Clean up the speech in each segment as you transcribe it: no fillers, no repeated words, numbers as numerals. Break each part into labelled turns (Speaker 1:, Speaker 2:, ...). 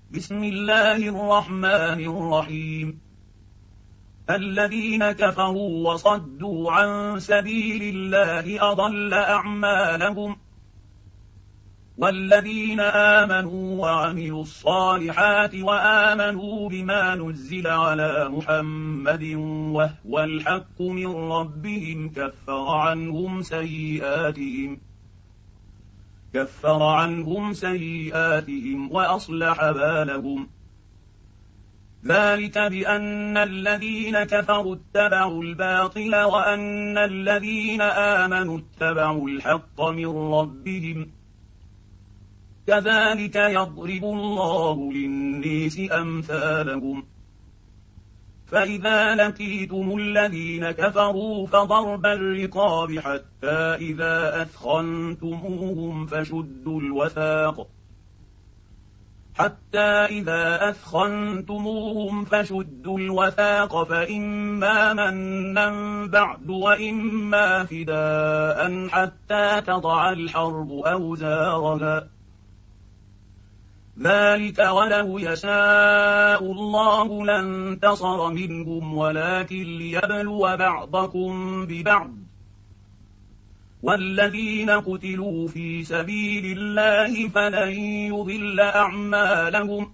Speaker 1: بسم الله الرحمن الرحيم. الذين كفروا وصدوا عن سبيل الله أضل أعمالهم، والذين آمنوا وعملوا الصالحات وآمنوا بما نزل على محمد وهو الحق من ربهم كفر عنهم سيئاتهم وأصلح بالهم. ذلك بأن الذين كفروا اتبعوا الباطل وأن الذين آمنوا اتبعوا الحق من ربهم. كذلك يضرب الله للناس أمثالهم. فإذا لقيتم الذين كفروا فضرب الرقاب حتى إذا أثخنتموهم فشدوا الوثاق فإما منا بعد وإما فداء حتى تضع الحرب أوزارها. ذلك ولو يشاء الله لانتصر منهم ولكن ليبلو بعضكم ببعض. والذين قتلوا في سبيل الله فلن يضل أعمالهم،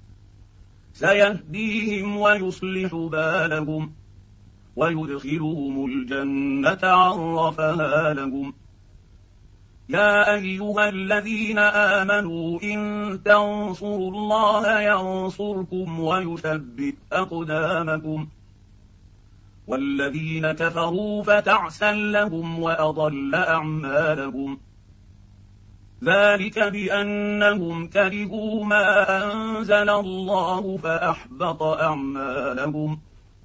Speaker 1: سيهديهم ويصلح بالهم ويدخلهم الجنة عرفها لهم. يا أيها الذين آمنوا إن تنصروا الله ينصركم ويثبت أقدامكم. والذين كفروا فتعسا لهم وأضل أعمالهم. ذلك بأنهم كرهوا ما أنزل الله فأحبط أعمالهم.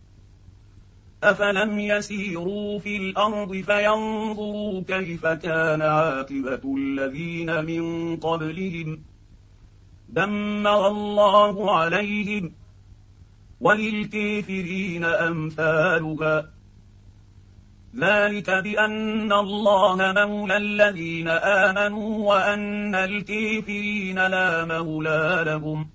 Speaker 1: أفلم يسيروا في الأرض فينظروا كيف كان عاقبة الذين من قبلهم دمر الله عليهم وللكافرين أمثالها. ذلك بأن الله مولى الذين آمنوا وأن الكافرين لا مولى لهم.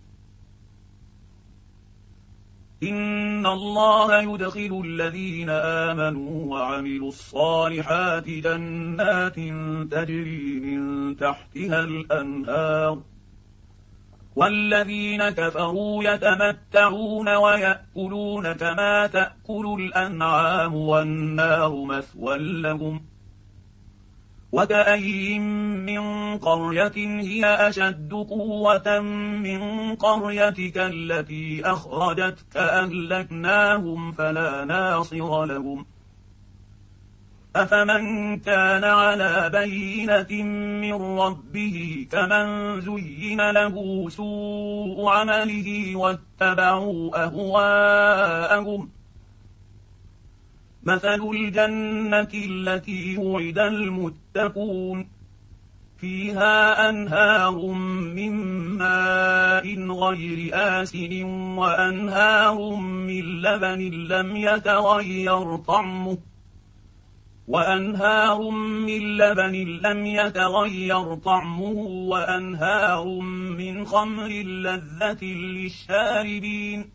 Speaker 1: إن الله يدخل الذين آمنوا وعملوا الصالحات جنات تجري من تحتها الأنهار، والذين كفروا يتمتعون ويأكلون كما تأكل الأنعام والنار مثوى لهم. وكأين من قرية هي أشد قوة من قريتك التي أخرجتك أهلكناهم فلا ناصر لهم. أفمن كان على بينة من ربه كمن زين له سوء عمله واتبعوا أهواءهم. مثل الجنة التي وعد المتقون فيها أنهار من ماء غير آسن وأنهار من لبن لم يتغير طعمه وأنهار من خمر لذة للشاربين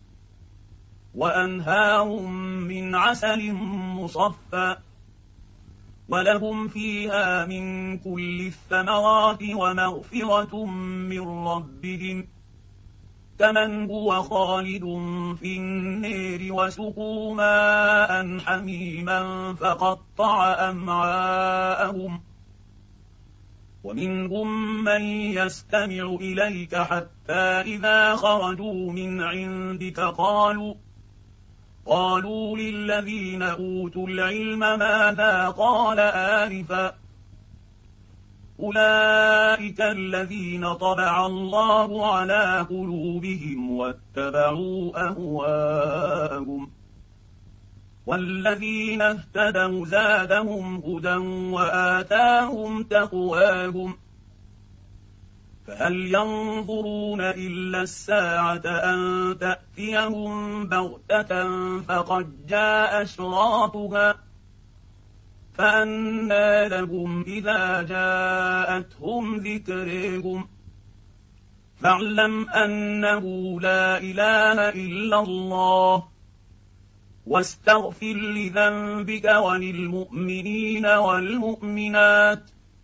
Speaker 1: وأنهار من عسل مصفى. ولهم فيها من كل الثمرات ومغفرة من ربهم كمن هو خالد في النار وسقوا ماء حميما فقطع أمعاءهم. ومنهم من يستمع إليك حتى إذا خرجوا من عندك قالوا للذين أوتوا العلم ماذا قال آنفا. أولئك الذين طبع الله على قلوبهم واتبعوا أهواءهم. والذين اهتدوا زادهم هدى وآتاهم تقواهم. فهل ينظرون إلا الساعة أن تأتيهم بغتة فقد جاء أشراطها. فأنى لهم إذا جاءتهم ذكرهم فاعلم أنه لا إله إلا الله واستغفر لذنبك وللمؤمنين والمؤمنات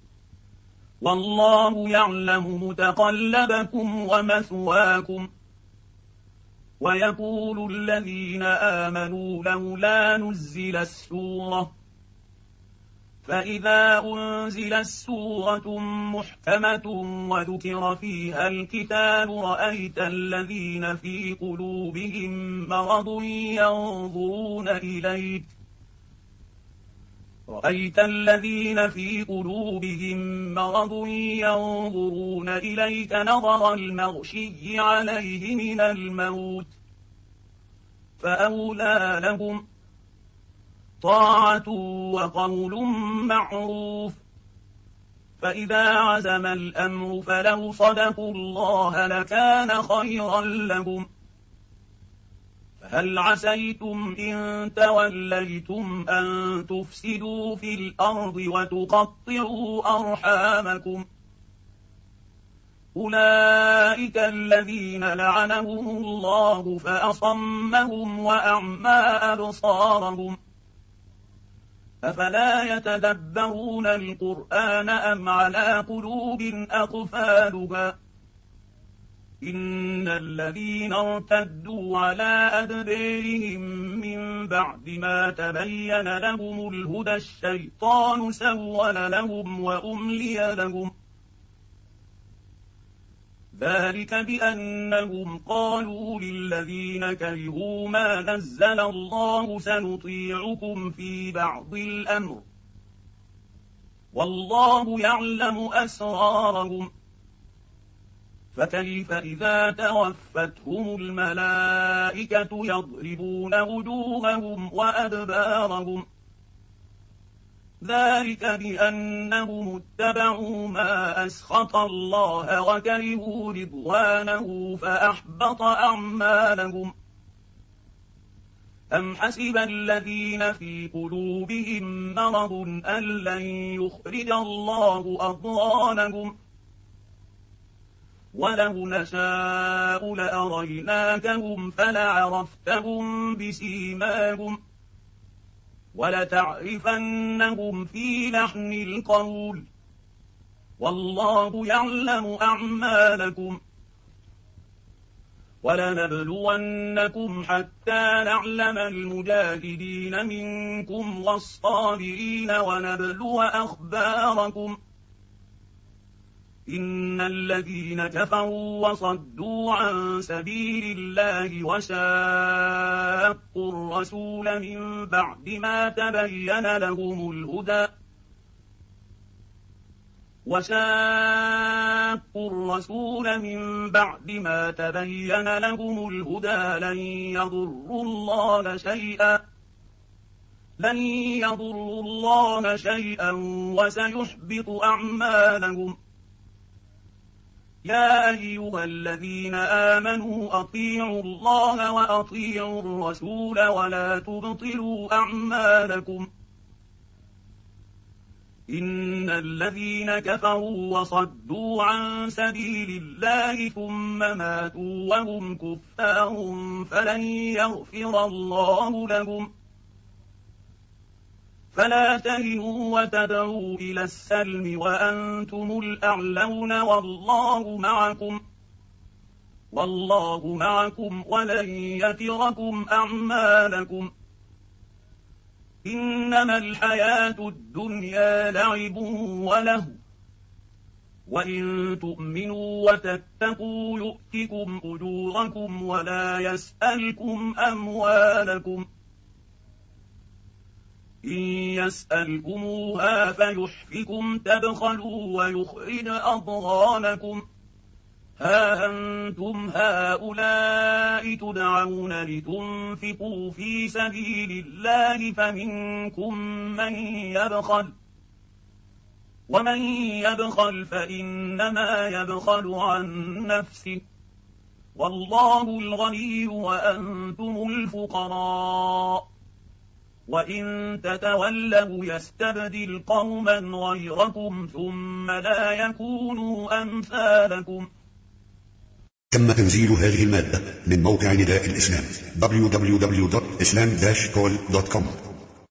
Speaker 1: والله يعلم متقلبكم ومثواكم. ويقول الذين آمنوا لولا نزلت سورة فإذا أنزلت سورة محكمة وذكر فيها القتال رأيت الذين في قلوبهم مرض ينظرون إليك نظر المغشي عليه من الموت فأولى لهم طاعة وقول معروف. فإذا عزم الأمر فلو صدقوا الله لكان خيرا لهم. فهل عسيتم إن توليتم أن تفسدوا في الأرض وتقطعوا أرحامكم؟ أولئك الذين لعنهم الله فأصمهم وأعمى أبصارهم. أفلا يتدبرون القرآن أم على قلوب أقفالها؟ إن الذين ارتدوا على أدبارهم من بعد ما تبين لهم الهدى الشيطان سول لهم وأملي لهم. ذلك بأنهم قالوا للذين كرهوا ما نزل الله سنطيعكم في بعض الأمر والله يعلم أسرارهم. فكيف إذا توفتهم الملائكة يضربون وجوههم وأدبارهم؟ ذلك بأنهم اتبعوا ما أسخط الله وكرهوا رضوانه فأحبط أعمالهم. أم حسب الذين في قلوبهم مرض أن لن يخرج الله أضغانهم ولو نشاء لأريناكهم فلعرفتهم بسيماهم ولتعرفنهم في لحن القول والله يعلم أعمالكم. ولنبلونكم حتى نعلم المجاهدين منكم والصابرين ونبلو أخباركم. إن الذين كفروا وصدوا عن سبيل الله وشاقوا الرسول من بعد ما تبين لهم الهدى لن يضروا الله شيئا وسيحبط أعمالهم. يا أيها الذين آمنوا أطيعوا الله وأطيعوا الرسول ولا تبطلوا أعمالكم. إن الذين كفروا وصدوا عن سبيل الله ثم ماتوا وهم كفار فلن يغفر الله لهم. فلا تهنوا وتدعوا إلى السلم وأنتم الأعلون والله معكم ولن يتركم أعمالكم. إنما الحياة الدنيا لعب ولهو وإن تؤمنوا وتتقوا يؤتكم أجوركم ولا يسألكم أموالكم. إن يسألكموها فيحفكم تبخلوا ويخرج أضغانكم. ها أنتم هؤلاء تدعون لتنفقوا في سبيل الله فمنكم من يبخل ومن يبخل فإنما يبخل عن نفسه والله الغني وأنتم الفقراء وإن تتولوا يستبدل قوما غيركم ثم لا يكونوا أمثالكم.
Speaker 2: تم تنزيل هذه المادة من موقع نداء الإسلام www.islam-call.com.